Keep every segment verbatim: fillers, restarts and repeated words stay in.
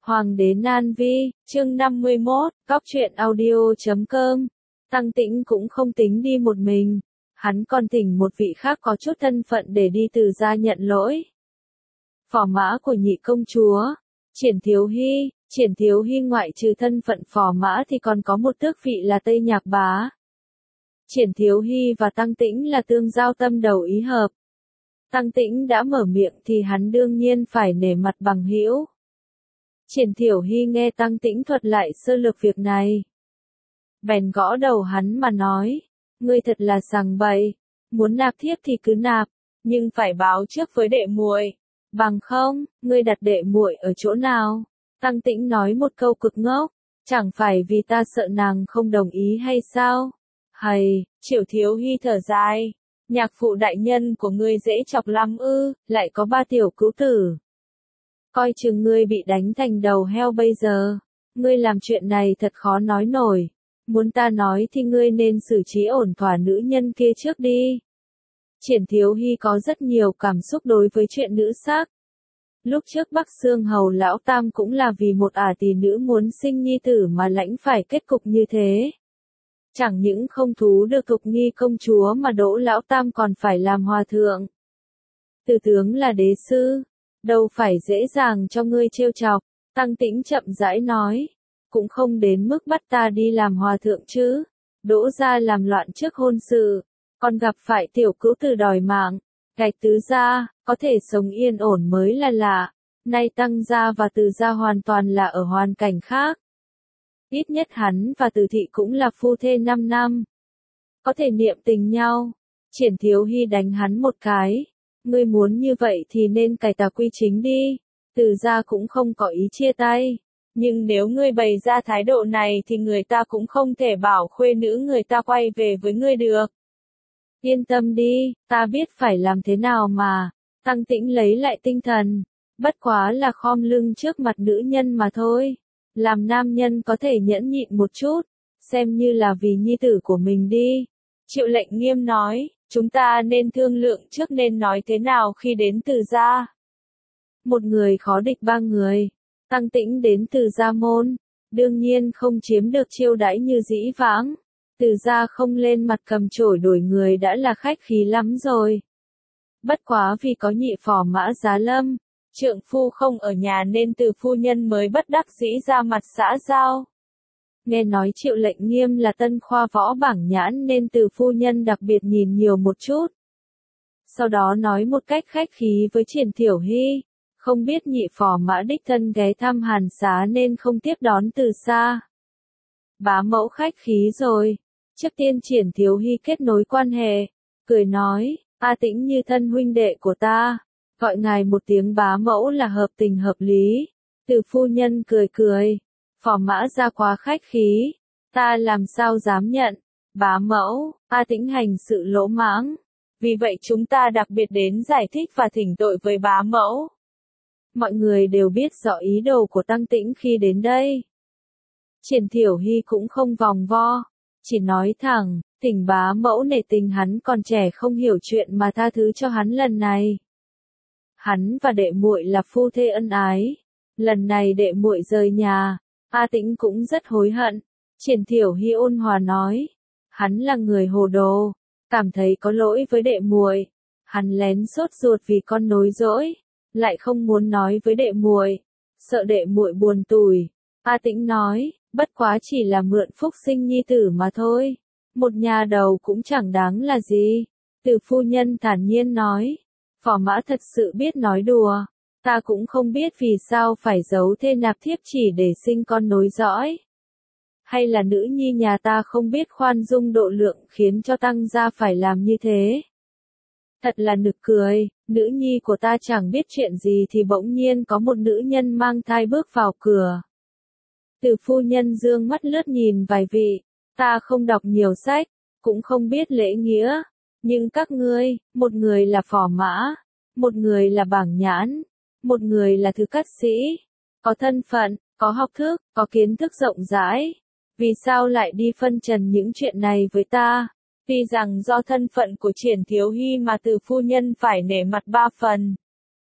Hoàng đế Nan Vi, chương năm mươi mốt, cóc truyện audio chấm com. Tăng Tĩnh cũng không tính đi một mình, hắn còn thỉnh một vị khác có chút thân phận để đi Từ gia nhận lỗi. Phò mã của nhị công chúa, Triển Thiếu Hy, Triển Thiếu Hy ngoại trừ thân phận phò mã thì còn có một tước vị là Tây Nhạc Bá. Triển Thiếu Hy và Tăng Tĩnh là tương giao tâm đầu ý hợp. Tăng Tĩnh đã mở miệng thì hắn đương nhiên phải nể mặt bằng hữu. Triển Thiểu Hy nghe Tăng Tĩnh thuật lại sơ lược việc này. Bèn gõ đầu hắn mà nói, ngươi thật là sằng bậy, muốn nạp thiếp thì cứ nạp, nhưng phải báo trước với đệ muội, bằng không, ngươi đặt đệ muội ở chỗ nào? Tăng Tĩnh nói một câu cực ngốc, chẳng phải vì ta sợ nàng không đồng ý hay sao? Hầy, Triển Thiếu Hy thở dài, nhạc phụ đại nhân của ngươi dễ chọc lắm ư, lại có ba tiểu cứu tử. Coi chừng ngươi bị đánh thành đầu heo bây giờ. Ngươi làm chuyện này thật khó nói nổi. Muốn ta nói thì ngươi nên xử trí ổn thỏa nữ nhân kia trước đi. Triển Thiếu Hy có rất nhiều cảm xúc đối với chuyện nữ sắc. Lúc trước Bắc Xương Hầu Lão Tam cũng là vì một ả tỷ nữ muốn sinh nhi tử mà lãnh phải kết cục như thế. Chẳng những không thú được Thục Nghi công chúa mà Đỗ Lão Tam còn phải làm hòa thượng. Từ tướng là đế sư. Đâu phải dễ dàng cho ngươi trêu chọc, Tăng Tĩnh chậm rãi nói, cũng không đến mức bắt ta đi làm hòa thượng chứ. Đỗ gia làm loạn trước hôn sự, còn gặp phải tiểu cữu tử đòi mạng, gạch tứ gia, có thể sống yên ổn mới là lạ. Nay Tăng gia và Từ gia hoàn toàn là ở hoàn cảnh khác. Ít nhất hắn và Từ thị cũng là phu thê năm năm, có thể niệm tình nhau. Triển Thiếu Hy đánh hắn một cái. Ngươi muốn như vậy thì nên cải tà quy chính đi. Từ gia cũng không có ý chia tay. Nhưng nếu ngươi bày ra thái độ này thì người ta cũng không thể bảo khuê nữ người ta quay về với ngươi được. Yên tâm đi, ta biết phải làm thế nào mà. Tăng Tĩnh lấy lại tinh thần. Bất quá là khom lưng trước mặt nữ nhân mà thôi. Làm nam nhân có thể nhẫn nhịn một chút. Xem như là vì nhi tử của mình đi. Triệu Lệnh Nghiêm nói. Chúng ta nên thương lượng trước nên nói thế nào khi đến Từ gia. Một người khó địch ba người. Tăng Tĩnh đến Từ gia môn. Đương nhiên không chiếm được chiêu đãi như dĩ vãng. Từ gia không lên mặt cầm chổi đuổi người đã là khách khí lắm rồi. Bất quá vì có nhị phò mã Giá Lâm, trượng phu không ở nhà nên Từ phu nhân mới bất đắc dĩ ra mặt xã giao. Nghe nói Triệu Lệnh Nghiêm là tân khoa võ bảng nhãn nên Từ phu nhân đặc biệt nhìn nhiều một chút. Sau đó nói một cách khách khí với Triển Thiểu Hy, không biết nhị phò mã đích thân ghé thăm Hàn Xá nên không tiếp đón từ xa. Bá mẫu khách khí rồi. Trước tiên Triển Thiếu Hy kết nối quan hệ, cười nói, A Tĩnh như thân huynh đệ của ta, gọi ngài một tiếng bá mẫu là hợp tình hợp lý. Từ phu nhân cười cười. Phò mã ra quá khách khí, ta làm sao dám nhận. Bá mẫu, A Tĩnh hành sự lỗ mãng, vì vậy chúng ta đặc biệt đến giải thích và thỉnh tội với bá mẫu. Mọi người đều biết rõ ý đồ của Tăng Tĩnh khi đến đây. Triển Thiểu Hy cũng không vòng vo, chỉ nói thẳng, thỉnh bá mẫu nể tình hắn còn trẻ không hiểu chuyện mà tha thứ cho hắn lần này. Hắn và đệ muội là phu thê ân ái, lần này đệ muội rời nhà. A Tĩnh cũng rất hối hận. Triển Thiểu Hy ôn hòa nói, hắn là người hồ đồ, cảm thấy có lỗi với đệ muội, hắn lén sốt ruột vì con nối dỗi, lại không muốn nói với đệ muội, sợ đệ muội buồn tủi. A Tĩnh nói, bất quá chỉ là mượn phúc sinh nhi tử mà thôi, một nhà đầu cũng chẳng đáng là gì. Từ phu nhân thản nhiên nói, phò mã thật sự biết nói đùa. Ta cũng không biết vì sao phải giấu thê nạp thiếp chỉ để sinh con nối dõi. Hay là nữ nhi nhà ta không biết khoan dung độ lượng khiến cho Tăng gia phải làm như thế. Thật là nực cười, nữ nhi của ta chẳng biết chuyện gì thì bỗng nhiên có một nữ nhân mang thai bước vào cửa. Từ phu nhân dương mắt lướt nhìn vài vị, ta không đọc nhiều sách, cũng không biết lễ nghĩa. Nhưng các ngươi, một người là phò mã, một người là bảng nhãn. Một người là thứ cát sĩ, có thân phận, có học thức, có kiến thức rộng rãi. Vì sao lại đi phân trần những chuyện này với ta? Tuy rằng do thân phận của Triển Thiếu Hy mà Từ phu nhân phải nể mặt ba phần.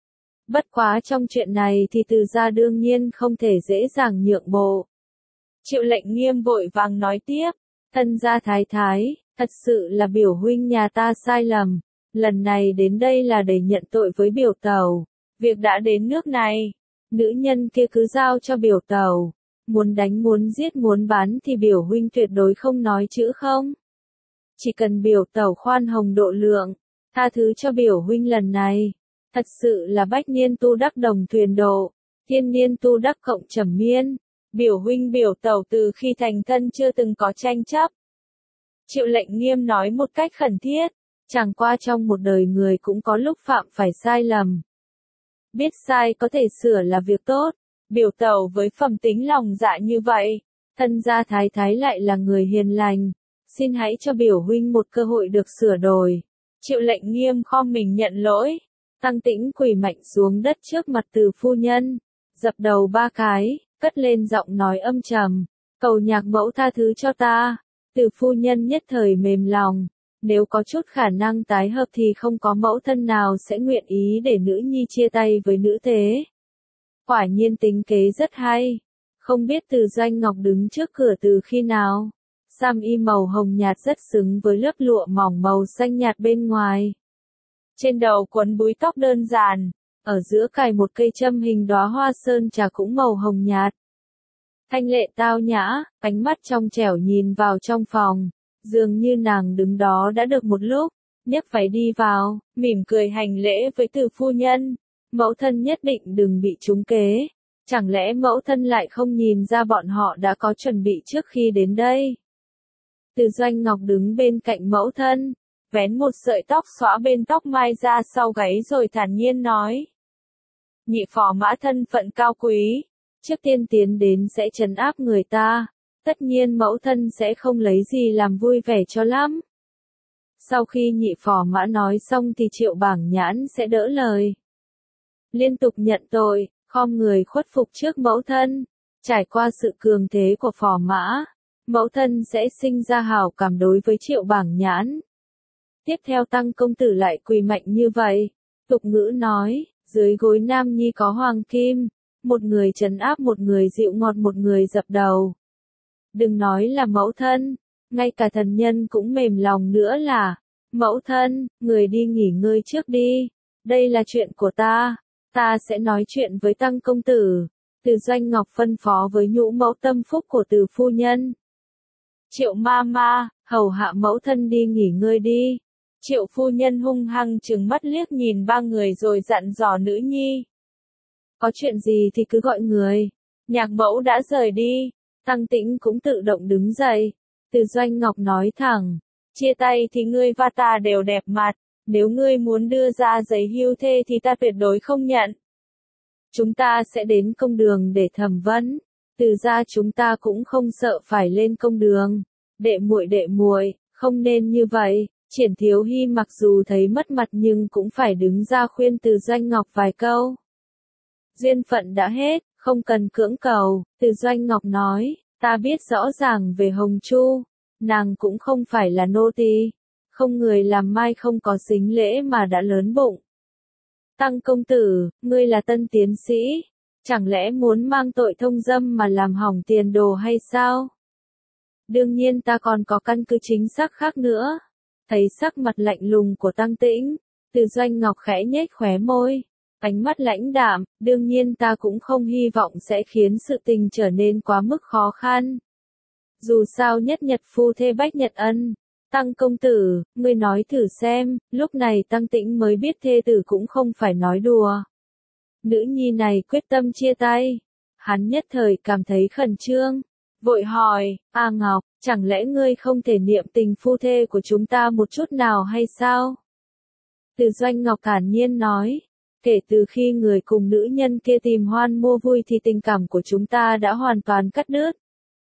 Bất quá trong chuyện này thì Từ gia đương nhiên không thể dễ dàng nhượng bộ. Triệu Lệnh Nghiêm vội vàng nói tiếp, thân gia thái thái, thật sự là biểu huynh nhà ta sai lầm, lần này đến đây là để nhận tội với biểu tẩu, việc đã đến nước này, nữ nhân kia cứ giao cho biểu tẩu, muốn đánh muốn giết muốn bán thì biểu huynh tuyệt đối không nói chữ không. Chỉ cần biểu tẩu khoan hồng độ lượng, tha thứ cho biểu huynh lần này, thật sự là bách niên tu đắc đồng thuyền độ, thiên niên tu đắc cộng trầm miên. Biểu huynh biểu tẩu từ khi thành thân chưa từng có tranh chấp. Triệu Lệnh Nghiêm nói một cách khẩn thiết, chẳng qua trong một đời người cũng có lúc phạm phải sai lầm. Biết sai có thể sửa là việc tốt, biểu tẩu với phẩm tính lòng dạ như vậy, thân gia thái thái lại là người hiền lành, xin hãy cho biểu huynh một cơ hội được sửa đổi. Triệu Lệnh Nghiêm khom mình nhận lỗi, Tăng Tĩnh quỳ mạnh xuống đất trước mặt Từ phu nhân, dập đầu ba cái. Cất lên giọng nói âm trầm, cầu nhạc mẫu tha thứ cho ta. Từ phu nhân nhất thời mềm lòng, nếu có chút khả năng tái hợp thì không có mẫu thân nào sẽ nguyện ý để nữ nhi chia tay với nữ thế. Quả nhiên tính kế rất hay, không biết Từ Doanh Ngọc đứng trước cửa từ khi nào. Sam y màu hồng nhạt rất xứng với lớp lụa mỏng màu xanh nhạt bên ngoài. Trên đầu quấn búi tóc đơn giản. Ở giữa cài một cây châm hình đóa hoa sơn trà cũng màu hồng nhạt. Thanh lệ tao nhã, ánh mắt trong trẻo nhìn vào trong phòng, dường như nàng đứng đó đã được một lúc, nhấc váy đi vào, mỉm cười hành lễ với Từ phu nhân. Mẫu thân nhất định đừng bị trúng kế, chẳng lẽ mẫu thân lại không nhìn ra bọn họ đã có chuẩn bị trước khi đến đây. Từ Doanh Ngọc đứng bên cạnh mẫu thân, vén một sợi tóc xõa bên tóc mai ra sau gáy rồi thản nhiên nói. Nhị phò mã thân phận cao quý, trước tiên tiến đến sẽ trấn áp người ta, tất nhiên mẫu thân sẽ không lấy gì làm vui vẻ cho lắm. Sau khi nhị phò mã nói xong thì Triệu Bảng Nhãn sẽ đỡ lời. Liên tục nhận tội, khom người khuất phục trước mẫu thân, trải qua sự cường thế của phò mã, mẫu thân sẽ sinh ra hảo cảm đối với Triệu Bảng Nhãn. Tiếp theo Tăng công tử lại quỳ mạnh như vậy, tục ngữ nói, dưới gối nam nhi có hoàng kim, một người trấn áp một người dịu ngọt một người dập đầu. Đừng nói là mẫu thân, ngay cả thần nhân cũng mềm lòng nữa là, mẫu thân, người đi nghỉ ngơi trước đi, đây là chuyện của ta, ta sẽ nói chuyện với Tăng công tử. Từ Doanh Ngọc phân phó với nhũ mẫu tâm phúc của Từ phu nhân. Triệu ma ma, hầu hạ mẫu thân đi nghỉ ngơi đi. Triệu phu nhân hung hăng trừng mắt liếc nhìn ba người rồi dặn dò nữ nhi. Có chuyện gì thì cứ gọi người. Nhạc mẫu đã rời đi. Tăng Tĩnh cũng tự động đứng dậy. Từ Doanh Ngọc nói thẳng. Chia tay thì ngươi và ta đều đẹp mặt. Nếu ngươi muốn đưa ra giấy hưu thê thì ta tuyệt đối không nhận. Chúng ta sẽ đến công đường để thẩm vấn. Từ ra chúng ta cũng không sợ phải lên công đường. Đệ muội đệ muội, không nên như vậy. Triển Thiếu Hy mặc dù thấy mất mặt nhưng cũng phải đứng ra khuyên Từ Doanh Ngọc vài câu. Duyên phận đã hết, không cần cưỡng cầu, Từ Doanh Ngọc nói, ta biết rõ ràng về Hồng Chu, nàng cũng không phải là nô tỳ, không người làm mai không có sính lễ mà đã lớn bụng. Tăng công tử, ngươi là tân tiến sĩ, chẳng lẽ muốn mang tội thông dâm mà làm hỏng tiền đồ hay sao? Đương nhiên ta còn có căn cứ chính xác khác nữa. Thấy sắc mặt lạnh lùng của Tăng Tĩnh, Từ Doanh Ngọc khẽ nhếch khóe môi, ánh mắt lãnh đạm, đương nhiên ta cũng không hy vọng sẽ khiến sự tình trở nên quá mức khó khăn. Dù sao nhất nhật phu thê bách nhật ân, Tăng công tử, ngươi nói thử xem, lúc này Tăng Tĩnh mới biết thê tử cũng không phải nói đùa. Nữ nhi này quyết tâm chia tay, hắn nhất thời cảm thấy khẩn trương. Vội hỏi, A Ngọc, chẳng lẽ ngươi không thể niệm tình phu thê của chúng ta một chút nào hay sao? Từ Doanh Ngọc thản nhiên nói, kể từ khi người cùng nữ nhân kia tìm hoan mua vui thì tình cảm của chúng ta đã hoàn toàn cắt đứt.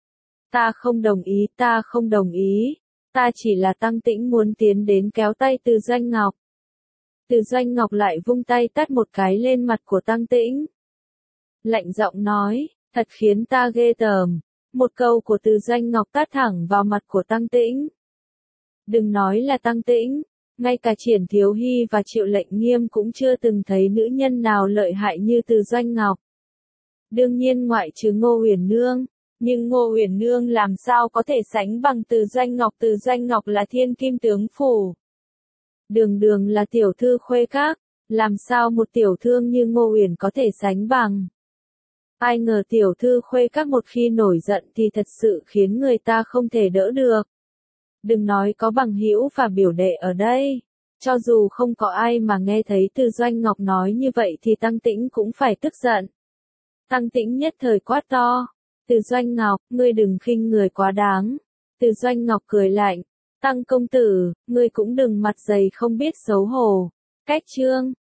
Ta không đồng ý, ta không đồng ý, ta chỉ là Tăng Tĩnh muốn tiến đến kéo tay Từ Doanh Ngọc. Từ Doanh Ngọc lại vung tay tát một cái lên mặt của Tăng Tĩnh. Lạnh giọng nói, thật khiến ta ghê tởm. Một câu của Từ Doanh Ngọc tát thẳng vào mặt của Tăng Tĩnh. Đừng nói là Tăng Tĩnh, Ngay cả Triển Thiếu Hy và Triệu Lệnh Nghiêm cũng chưa từng thấy nữ nhân nào lợi hại như Từ Doanh Ngọc. Đương nhiên ngoại trừ Ngô Uyển Nương, nhưng Ngô Uyển Nương làm sao có thể sánh bằng Từ Doanh Ngọc, Từ Doanh Ngọc là thiên kim tướng phủ. Đường đường là tiểu thư khuê các, làm sao một tiểu thương như Ngô Uyển có thể sánh bằng. Ai ngờ tiểu thư khuê các một khi nổi giận thì thật sự khiến người ta không thể đỡ được. Đừng nói có bằng hữu và biểu đệ ở đây, cho dù không có ai mà nghe thấy Từ Doanh Ngọc nói như vậy thì Tăng Tĩnh cũng phải tức giận. Tăng Tĩnh nhất thời quát to, Từ Doanh Ngọc, ngươi đừng khinh người quá đáng. Từ Doanh Ngọc cười lạnh, Tăng công tử, ngươi cũng đừng mặt dày không biết xấu hổ. Cách chương